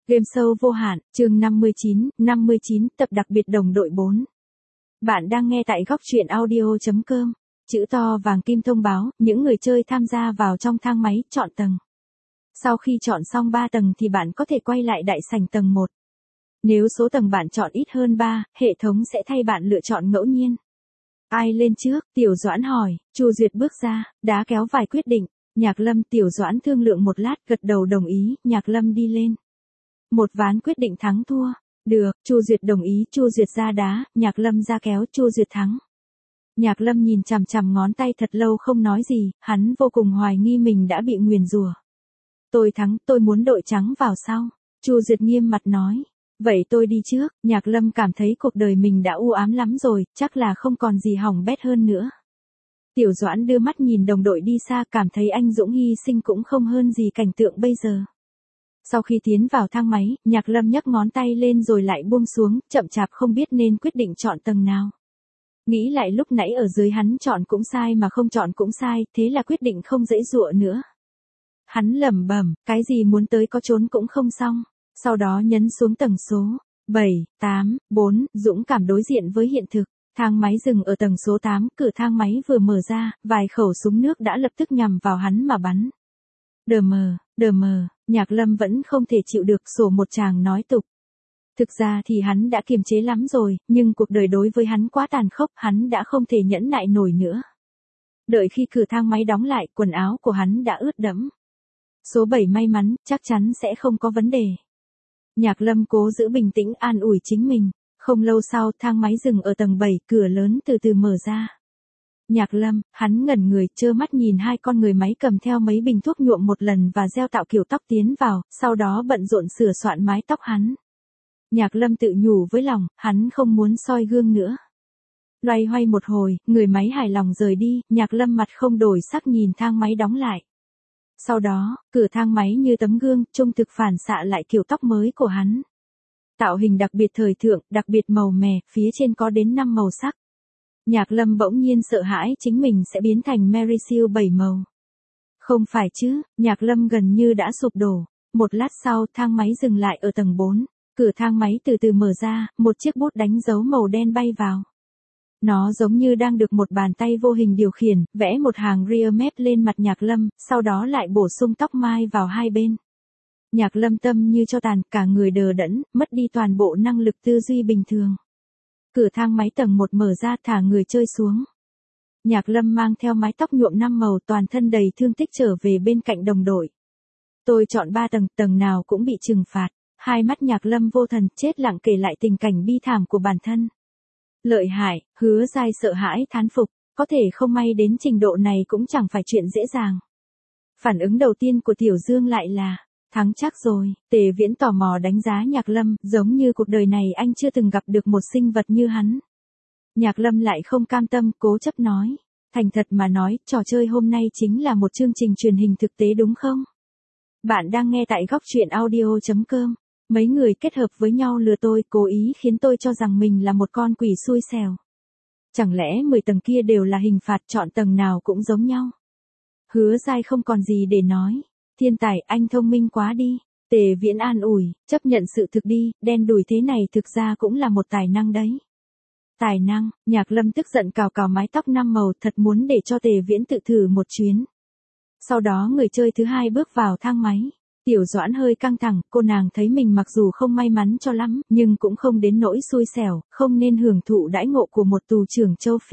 Game show vô hạn, chương 59 tập đặc biệt đồng đội 4. Bạn đang nghe tại góc truyện audio.com. Chữ to vàng kim thông báo, những người chơi tham gia vào trong thang máy, chọn tầng. Sau khi chọn xong 3 tầng thì bạn có thể quay lại đại sảnh tầng 1. Nếu số tầng bạn chọn ít hơn 3, hệ thống sẽ thay bạn lựa chọn ngẫu nhiên. Ai lên trước? Tiểu Doãn hỏi. Chu Duyệt bước ra, đá kéo vài quyết định. Nhạc Lâm, Tiểu Doãn thương lượng một lát, gật đầu đồng ý. Nhạc Lâm đi lên. Một ván quyết định thắng thua. Được, Chu Duyệt đồng ý. Chu Duyệt ra đá, Nhạc Lâm ra kéo, Chu Duyệt thắng. Nhạc Lâm nhìn chằm chằm ngón tay thật lâu không nói gì, hắn vô cùng hoài nghi mình đã bị nguyền rủa. Tôi thắng, tôi muốn đội trắng vào sau. Chu Duyệt nghiêm mặt nói. Vậy tôi đi trước. Nhạc Lâm cảm thấy cuộc đời mình đã u ám lắm rồi, chắc là không còn gì hỏng bét hơn nữa. Tiểu Doãn đưa mắt nhìn đồng đội đi xa, cảm thấy anh dũng hy sinh cũng không hơn gì cảnh tượng bây giờ. Sau khi tiến vào thang máy, Nhạc Lâm nhấc ngón tay lên rồi lại buông xuống, chậm chạp không biết nên quyết định chọn tầng nào. Nghĩ lại lúc nãy ở dưới hắn chọn cũng sai mà không chọn cũng sai, thế là quyết định không giãy giụa nữa. Hắn lẩm bẩm, cái gì muốn tới có trốn cũng không xong. Sau đó nhấn xuống tầng số 7, 8, 4, dũng cảm đối diện với hiện thực. Thang máy dừng ở tầng số 8, cửa thang máy vừa mở ra, vài khẩu súng nước đã lập tức nhằm vào hắn mà bắn. Đờ mờ, Nhạc Lâm vẫn không thể chịu được, sổ một tràng nói tục. Thực ra thì hắn đã kiềm chế lắm rồi, nhưng cuộc đời đối với hắn quá tàn khốc, hắn đã không thể nhẫn nại nổi nữa. Đợi khi cửa thang máy đóng lại, quần áo của hắn đã ướt đẫm. Số 7 may mắn, chắc chắn sẽ không có vấn đề. Nhạc Lâm cố giữ bình tĩnh an ủi chính mình. Không lâu sau, thang máy dừng ở tầng 7, cửa lớn từ từ mở ra. Nhạc Lâm, hắn ngẩn người, trơ mắt nhìn hai con người máy cầm theo mấy bình thuốc nhuộm một lần và gel tạo kiểu tóc tiến vào, sau đó bận rộn sửa soạn mái tóc hắn. Nhạc Lâm tự nhủ với lòng, hắn không muốn soi gương nữa. Loay hoay một hồi, người máy hài lòng rời đi, Nhạc Lâm mặt không đổi sắc nhìn thang máy đóng lại. Sau đó, cửa thang máy như tấm gương, trung thực phản xạ lại kiểu tóc mới của hắn. Tạo hình đặc biệt thời thượng, đặc biệt màu mè, phía trên có đến 5 màu sắc. Nhạc Lâm bỗng nhiên sợ hãi chính mình sẽ biến thành Mary Sue 7 màu. Không phải chứ, Nhạc Lâm gần như đã sụp đổ. Một lát sau, thang máy dừng lại ở tầng 4. Cửa thang máy từ từ mở ra, một chiếc bút đánh dấu màu đen bay vào. Nó giống như đang được một bàn tay vô hình điều khiển, vẽ một hàng rear map lên mặt Nhạc Lâm, sau đó lại bổ sung tóc mai vào hai bên. Nhạc Lâm tâm như cho tàn, cả người đờ đẫn, mất đi toàn bộ năng lực tư duy bình thường. Cửa thang máy tầng 1 mở ra, thả người chơi xuống. Nhạc Lâm mang theo mái tóc nhuộm 5 màu, toàn thân đầy thương tích trở về bên cạnh đồng đội. Tôi chọn 3 tầng, tầng nào cũng bị trừng phạt. Hai mắt Nhạc Lâm vô thần, chết lặng kể lại tình cảnh bi thảm của bản thân. Lợi hại, Hứa Giai sợ hãi thán phục, có thể không may đến trình độ này cũng chẳng phải chuyện dễ dàng. Phản ứng đầu tiên của Tiểu Dương lại là, thắng chắc rồi. Tề Viễn tò mò đánh giá Nhạc Lâm, giống như cuộc đời này anh chưa từng gặp được một sinh vật như hắn. Nhạc Lâm lại không cam tâm, cố chấp nói. Thành thật mà nói, trò chơi hôm nay chính là một chương trình truyền hình thực tế đúng không? Bạn đang nghe tại góc truyện audio.com. Mấy người kết hợp với nhau lừa tôi, cố ý khiến tôi cho rằng mình là một con quỷ xui xẻo. Chẳng lẽ 10 tầng kia đều là hình phạt, chọn tầng nào cũng giống nhau? Hứa Giai không còn gì để nói. Thiên tài, anh thông minh quá đi. Tề Viễn an ủi, chấp nhận sự thực đi, đen đủi thế này thực ra cũng là một tài năng đấy. Tài năng, Nhạc Lâm tức giận cào cào mái tóc 5 màu, thật muốn để cho Tề Viễn tự thử một chuyến. Sau đó người chơi thứ hai bước vào thang máy. Tiểu Doãn hơi căng thẳng, cô nàng thấy mình mặc dù không may mắn cho lắm, nhưng cũng không đến nỗi xui xẻo, không nên hưởng thụ đãi ngộ của một tù trưởng châu Phi.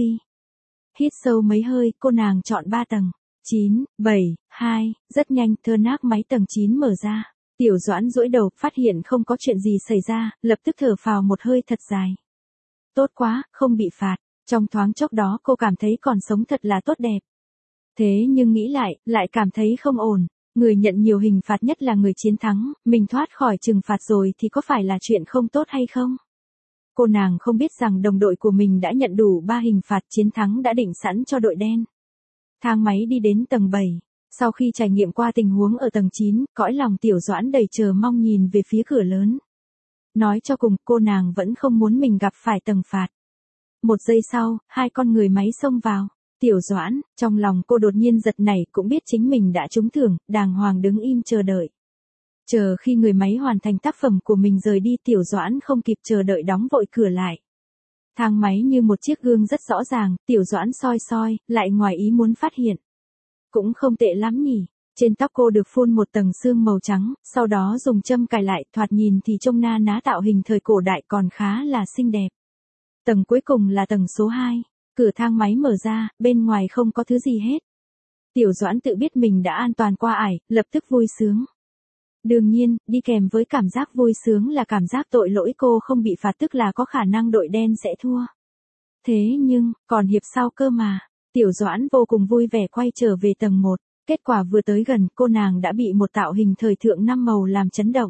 Hít sâu mấy hơi, cô nàng chọn 3 tầng. 9, 7, 2, rất nhanh, thơ nác máy tầng 9 mở ra. Tiểu Doãn duỗi đầu, phát hiện không có chuyện gì xảy ra, lập tức thở phào một hơi thật dài. Tốt quá, không bị phạt. Trong thoáng chốc đó cô cảm thấy còn sống thật là tốt đẹp. Thế nhưng nghĩ lại cảm thấy không ổn. Người nhận nhiều hình phạt nhất là người chiến thắng, mình thoát khỏi trừng phạt rồi thì có phải là chuyện không tốt hay không? Cô nàng không biết rằng đồng đội của mình đã nhận đủ 3 hình phạt, chiến thắng đã định sẵn cho đội đen. Thang máy đi đến tầng 7. Sau khi trải nghiệm qua tình huống ở tầng 9, cõi lòng Tiểu Doãn đầy chờ mong nhìn về phía cửa lớn. Nói cho cùng, cô nàng vẫn không muốn mình gặp phải tầng phạt. Một giây sau, hai con người máy xông vào. Tiểu Doãn, trong lòng cô đột nhiên giật nảy, cũng biết chính mình đã trúng thưởng, đàng hoàng đứng im chờ đợi. Chờ khi người máy hoàn thành tác phẩm của mình rời đi, Tiểu Doãn không kịp chờ đợi đóng vội cửa lại. Thang máy như một chiếc gương rất rõ ràng, Tiểu Doãn soi soi, lại ngoài ý muốn phát hiện. Cũng không tệ lắm nhỉ. Trên tóc cô được phun một tầng sương màu trắng, sau đó dùng châm cài lại, thoạt nhìn thì trông na ná tạo hình thời cổ đại còn khá là xinh đẹp. Tầng cuối cùng là tầng số 2. Cửa thang máy mở ra, bên ngoài không có thứ gì hết. Tiểu Doãn tự biết mình đã an toàn qua ải, lập tức vui sướng. Đương nhiên, đi kèm với cảm giác vui sướng là cảm giác tội lỗi cô không bị phạt, tức là có khả năng đội đen sẽ thua. Thế nhưng, còn hiệp sau cơ mà. Tiểu Doãn vô cùng vui vẻ quay trở về tầng 1. Kết quả vừa tới gần, cô nàng đã bị một tạo hình thời thượng 5 màu làm chấn động.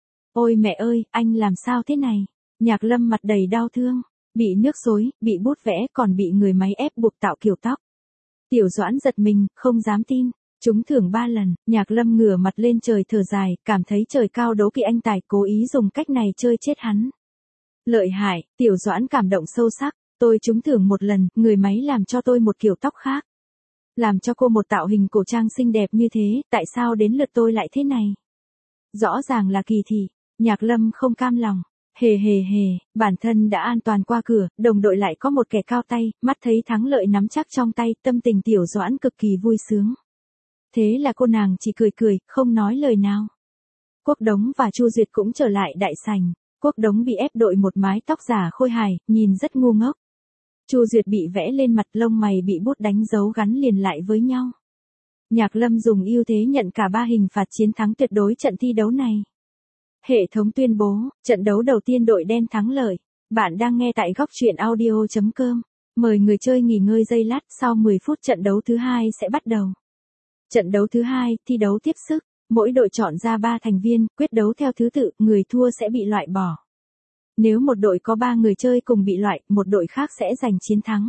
Ôi mẹ ơi, anh làm sao thế này? Nhạc Lâm mặt đầy đau thương. Bị nước xối, bị bút vẽ, còn bị người máy ép buộc tạo kiểu tóc. Tiểu Doãn giật mình, không dám tin. Trúng thưởng 3 lần, Nhạc Lâm ngửa mặt lên trời thở dài, cảm thấy trời cao đố kỵ anh tài cố ý dùng cách này chơi chết hắn. Lợi hại, Tiểu Doãn cảm động sâu sắc. Tôi trúng thưởng 1 lần, người máy làm cho tôi một kiểu tóc khác. Làm cho cô một tạo hình cổ trang xinh đẹp như thế, tại sao đến lượt tôi lại thế này? Rõ ràng là kỳ thị. Nhạc Lâm không cam lòng. Hề hề hề, bản thân đã an toàn qua cửa, đồng đội lại có một kẻ cao tay, mắt thấy thắng lợi nắm chắc trong tay, tâm tình Tiểu Doãn cực kỳ vui sướng. Thế là cô nàng chỉ cười cười, không nói lời nào. Quốc Đống và Chu Duyệt cũng trở lại đại sảnh. Quốc Đống bị ép đội một mái tóc giả khôi hài, nhìn rất ngu ngốc. Chu Duyệt bị vẽ lên mặt, lông mày bị bút đánh dấu gắn liền lại với nhau. Nhạc Lâm dùng ưu thế nhận cả 3 hình phạt, chiến thắng tuyệt đối trận thi đấu này. Hệ thống tuyên bố, trận đấu đầu tiên đội đen thắng lợi. Bạn đang nghe tại góc truyện audio.com. Mời người chơi nghỉ ngơi giây lát, sau 10 phút trận đấu thứ 2 sẽ bắt đầu. Trận đấu thứ 2, thi đấu tiếp sức. Mỗi đội chọn ra 3 thành viên, quyết đấu theo thứ tự, người thua sẽ bị loại bỏ. Nếu một đội có 3 người chơi cùng bị loại, một đội khác sẽ giành chiến thắng.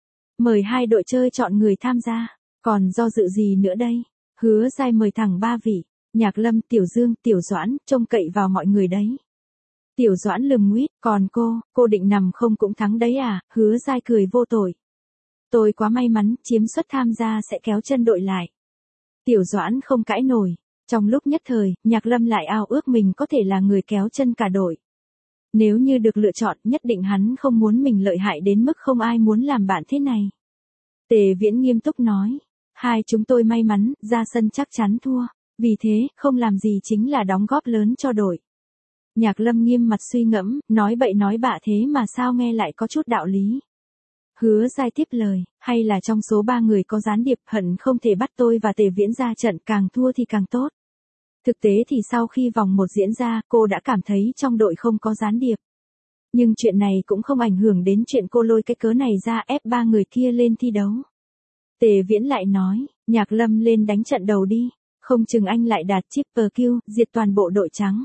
Mời 2 đội chơi chọn người tham gia. Còn do dự gì nữa đây? Hứa Giai mời thẳng 3 vị. Nhạc Lâm, Tiểu Dương, Tiểu Doãn, trông cậy vào mọi người đấy. Tiểu Doãn lườm nguýt, còn cô định nằm không cũng thắng đấy à? Hứa Giai cười vô tội. Tôi quá may mắn, chiếm suất tham gia sẽ kéo chân đội lại. Tiểu Doãn không cãi nổi. Trong lúc nhất thời, Nhạc Lâm lại ao ước mình có thể là người kéo chân cả đội. Nếu như được lựa chọn, nhất định hắn không muốn mình lợi hại đến mức không ai muốn làm bạn thế này. Tề Viễn nghiêm túc nói. Hai chúng tôi may mắn, ra sân chắc chắn thua. Vì thế, không làm gì chính là đóng góp lớn cho đội. Nhạc Lâm nghiêm mặt suy ngẫm, nói bậy nói bạ thế mà sao nghe lại có chút đạo lý. Hứa Giai tiếp lời, hay là trong số 3 người có gián điệp, hận không thể bắt tôi và Tề Viễn ra trận, càng thua thì càng tốt. Thực tế thì sau khi vòng 1 diễn ra, cô đã cảm thấy trong đội không có gián điệp. Nhưng chuyện này cũng không ảnh hưởng đến chuyện cô lôi cái cớ này ra ép 3 người kia lên thi đấu. Tề Viễn lại nói, Nhạc Lâm lên đánh trận đầu đi, không chừng anh lại đạt triple kill, diệt toàn bộ đội trắng.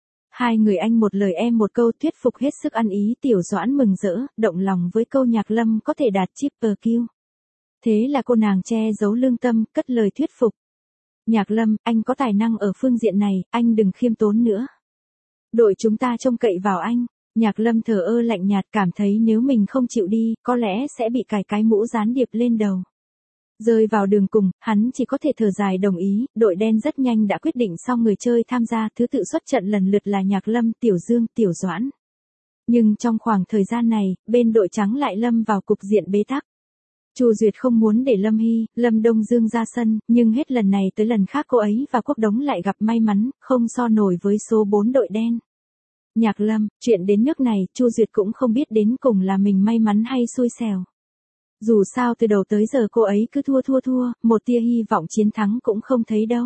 2 người anh một lời em một câu thuyết phục hết sức ăn ý. Tiểu Doãn mừng rỡ, động lòng với câu Nhạc Lâm có thể đạt triple kill. Thế là cô nàng che giấu lương tâm, cất lời thuyết phục. Nhạc Lâm, anh có tài năng ở phương diện này, anh đừng khiêm tốn nữa. Đội chúng ta trông cậy vào anh. Nhạc Lâm thờ ơ lạnh nhạt, cảm thấy nếu mình không chịu đi, có lẽ sẽ bị cài cái mũ gián điệp lên đầu. Rơi vào đường cùng, hắn chỉ có thể thở dài đồng ý. Đội đen rất nhanh đã quyết định xong người chơi tham gia, thứ tự xuất trận lần lượt là Nhạc Lâm, Tiểu Dương, Tiểu Doãn. Nhưng trong khoảng thời gian này, bên đội trắng lại lâm vào cục diện bế tắc. Chu Duyệt không muốn để Lâm Hy, Lâm Đông Dương ra sân, nhưng hết lần này tới lần khác cô ấy và Quốc Đống lại gặp may mắn, không so nổi với số 4 đội đen. Nhạc Lâm, chuyện đến nước này, Chu Duyệt cũng không biết đến cùng là mình may mắn hay xui xẻo. Dù sao từ đầu tới giờ cô ấy cứ thua, một tia hy vọng chiến thắng cũng không thấy đâu.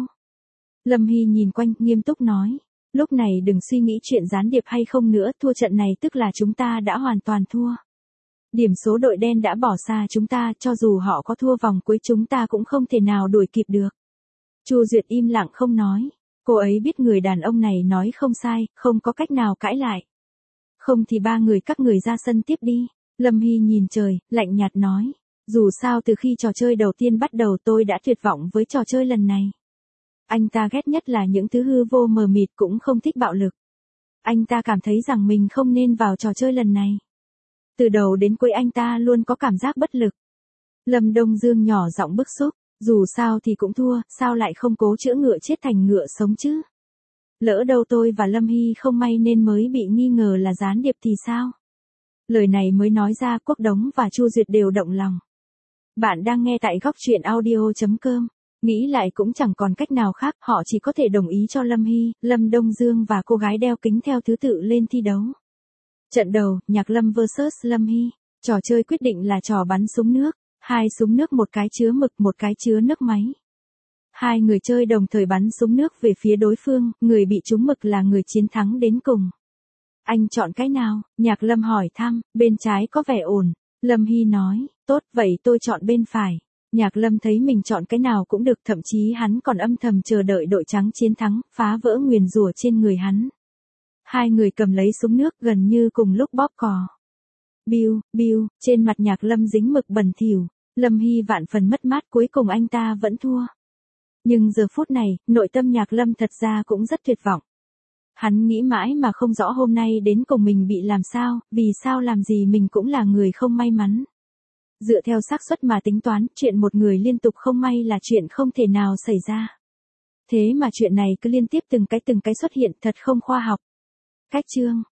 Lâm Hy nhìn quanh, nghiêm túc nói, lúc này đừng suy nghĩ chuyện gián điệp hay không nữa, thua trận này tức là chúng ta đã hoàn toàn thua. Điểm số đội đen đã bỏ xa chúng ta, cho dù họ có thua vòng cuối chúng ta cũng không thể nào đuổi kịp được. Chu Duyệt im lặng không nói. Cô ấy biết người đàn ông này nói không sai, không có cách nào cãi lại. Không thì 3 người các người ra sân tiếp đi. Lâm Hy nhìn trời, lạnh nhạt nói. Dù sao từ khi trò chơi đầu tiên bắt đầu tôi đã tuyệt vọng với trò chơi lần này. Anh ta ghét nhất là những thứ hư vô mờ mịt, cũng không thích bạo lực. Anh ta cảm thấy rằng mình không nên vào trò chơi lần này. Từ đầu đến cuối anh ta luôn có cảm giác bất lực. Lâm Đông Dương nhỏ giọng bức xúc. Dù sao thì cũng thua, sao lại không cố chữa ngựa chết thành ngựa sống chứ? Lỡ đâu tôi và Lâm Hy không may nên mới bị nghi ngờ là gián điệp thì sao? Lời này mới nói ra Quốc Đống và Chu Duyệt đều động lòng. Bạn đang nghe tại góc truyện audio.com. Nghĩ lại cũng chẳng còn cách nào khác, họ chỉ có thể đồng ý cho Lâm Hy, Lâm Đông Dương và cô gái đeo kính theo thứ tự lên thi đấu. Trận đầu, Nhạc Lâm vs Lâm Hy. Trò chơi quyết định là trò bắn súng nước. 2 súng nước, một cái chứa mực, một cái chứa nước máy. 2 người chơi đồng thời bắn súng nước về phía đối phương, người bị trúng mực là người chiến thắng đến cùng. Anh chọn cái nào? Nhạc Lâm hỏi thăm, bên trái có vẻ ổn. Lâm Hy nói, tốt, vậy tôi chọn bên phải. Nhạc Lâm thấy mình chọn cái nào cũng được, thậm chí hắn còn âm thầm chờ đợi đội trắng chiến thắng, phá vỡ nguyền rủa trên người hắn. 2 người cầm lấy súng nước gần như cùng lúc bóp cò. Biu, biu, trên mặt Nhạc Lâm dính mực bẩn thỉu. Lâm Hy vạn phần mất mát, cuối cùng anh ta vẫn thua. Nhưng giờ phút này, nội tâm Nhạc Lâm thật ra cũng rất tuyệt vọng. Hắn nghĩ mãi mà không rõ hôm nay đến cùng mình bị làm sao, vì sao làm gì mình cũng là người không may mắn. Dựa theo xác suất mà tính toán, chuyện một người liên tục không may là chuyện không thể nào xảy ra. Thế mà chuyện này cứ liên tiếp từng cái xuất hiện, thật không khoa học. Cách chương